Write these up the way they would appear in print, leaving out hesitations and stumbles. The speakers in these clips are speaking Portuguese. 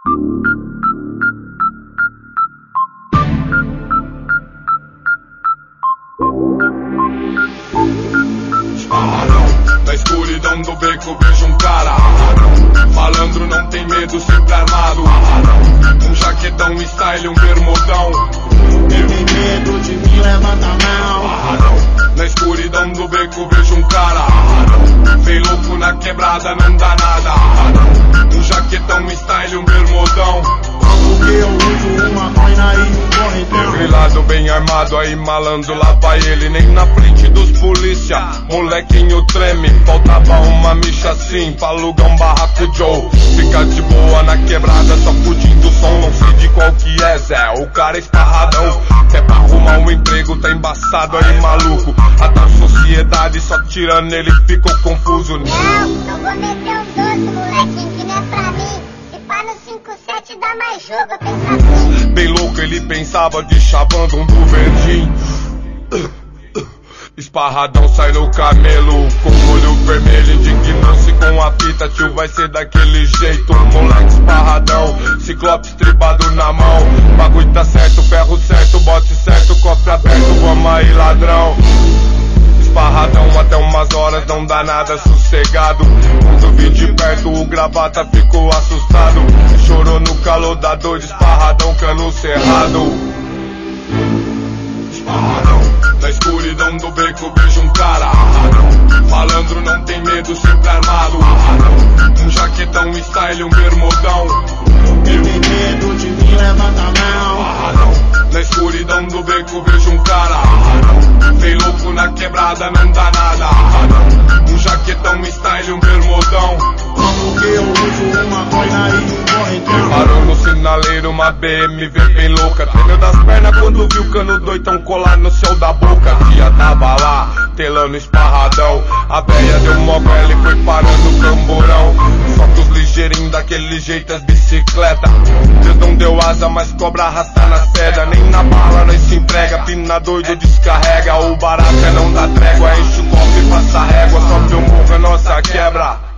Na escuridão do beco vejo um cara malandro, não tem medo, sempre armado. Um jaquetão style, um bermudão. Quem tem medo de mim, levanta a mão. Na escuridão do beco vejo um cara bem louco na quebrada, não dá nada. Um jaquetão style, um bermudão. Porque eu uso uma coina e um correntão. Grilado bem armado, aí malandro, lá vai ele. Nem na frente dos polícia, molequinho treme. Faltava uma micha assim, pra alugar um barraco Joe. Fica de boa na quebrada, só curtindo o som. Não sei de qual que é, Zé, o cara é esparradão. É pra arrumar um emprego, tá embaçado aí, maluco. A da sociedade só tirando, ele ficou confuso. Não vou meter um doce, molequinho, que não é pra mim. Se pá no 5-7 dá mais jogo, eu penso assim. Bem louco ele pensava de chavando um do verdinho. Esparradão sai no camelo, com o olho vermelho, indignou-se com a fita, tio vai ser daquele jeito. Moleque esparradão, ciclope estribado na mão. Bagulho tá certo, ferro certo, bote certo, cofre aberto, vamos aí ladrão. Esparradão até umas horas, não dá nada sossegado. Quando vim de perto o gravata ficou assustado. Chorou no calor da dor de esparradão, cano cerrado. Esparradão. Na escuridão do beco vejo um cara malandro, não tem medo, sempre armado. Um jaquetão style, um bermudão. Quem tem medo de mim, levanta a mão. Na escuridão do beco vejo um cara bem louco na quebrada, não dá nada. Um jaquetão style, um bermudão. Porque eu uso uma coina e um correntão. Parou no sinaleiro uma BMW bem louca. Tremeu das pernas quando viu o cano doitão colar no céu da boca. Tia tava lá, telando esparradão. A véia deu mó bela e foi parando o camburão. Só que os ligeirinhos daquele jeito as bicicleta. Deus não deu asa, mas cobra arrasta nas pedras. Nem na bala nós se entrega, pina doido descarrega. O barato é não dá trégua, enche o copo e passa régua. Sobe o morro, a nossa quebra.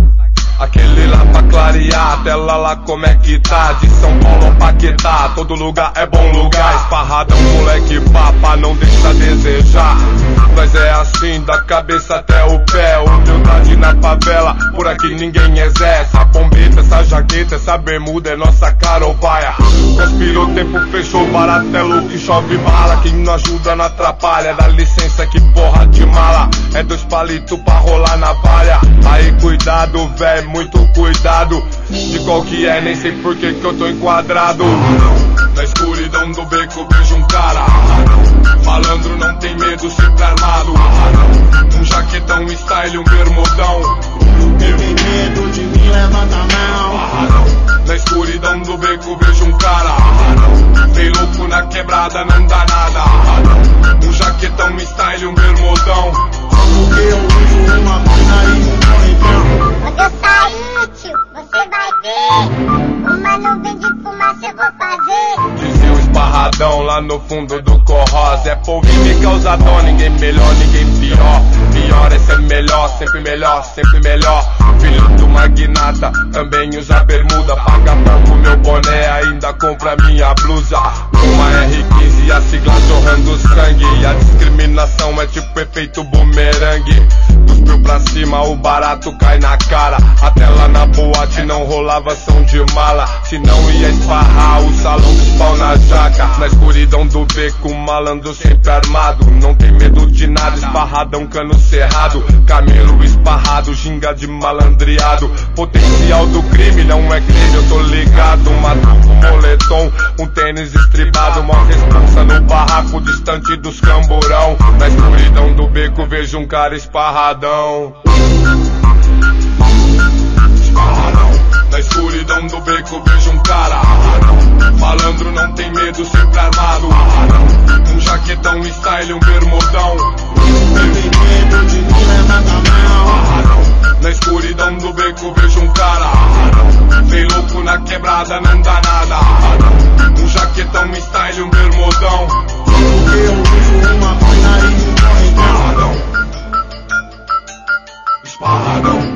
Aquele lá pra clarear, a tela lá como é que tá. De São Paulo ao Paquetá, todo lugar é bom lugar. Esparradão, moleque papa, não deixa a desejar. Nós é assim, da cabeça até o pé. Humildade na favela, por aqui ninguém é Zé. Essa bombeta, essa jaqueta, essa bermuda é nossa carobaia. Conspirou, o tempo fechou, barato é louco, chove bala. Quem não ajuda não atrapalha, dá licença que porra de mala. É 2 palitos pra rolar na palha. Aí cuidado, véi, muito cuidado. De qual que é, nem sei por que eu tô enquadrado. Na escuridão do beco vejo um cara malandro, não tem medo, sempre armado. Um jaquetão style, um bermudão. Quem tem medo de mim, levanta a mão. Na escuridão do beco vejo um cara bem louco na quebrada, não dá nada. Um jaquetão style, um bermudão. Porque eu uso uma coina e um correntão. Quando eu sair, tio, você vai ver uma nuvem de fumaça eu vou fazer. Dizia o esparradão lá no fundo do Corroz. É polvinho e causa dó, ninguém melhor, ninguém pior. Pior é ser melhor, sempre melhor, sempre melhor. Filho do magnata, também usa bermuda. Paga pouco meu boné, ainda compra minha blusa. Uma R15 e a sigla jorrando sangue. E a discriminação é tipo efeito bumerangue. Cuspiu pra cima, o barato cai na cara. Até lá na boate não rolava som de mala. Se não ia esparrar o salão dos pau na jaca. Na escuridão do beco, malandro sempre armado. Não tem medo de nada, esparradão, cano cerrado. Camelo esparrado, ginga de malandreado. Potencial do crime não é crime, eu tô ligado. Matuco, moletom, um tênis estribado. Mó responsa no barraco distante dos camburão. Na escuridão do beco vejo um cara esparradão. Na escuridão do beco vejo um cara malandro, não tem medo, sempre armado. Um jaquetão style, um bermudão. Quem tem medo de mim, levanta a mão. Na escuridão do beco vejo um cara bem louco na quebrada, não dá nada. Um jaquetão style, um bermudão. Porque eu uso uma coina e um correntão. Esparradão.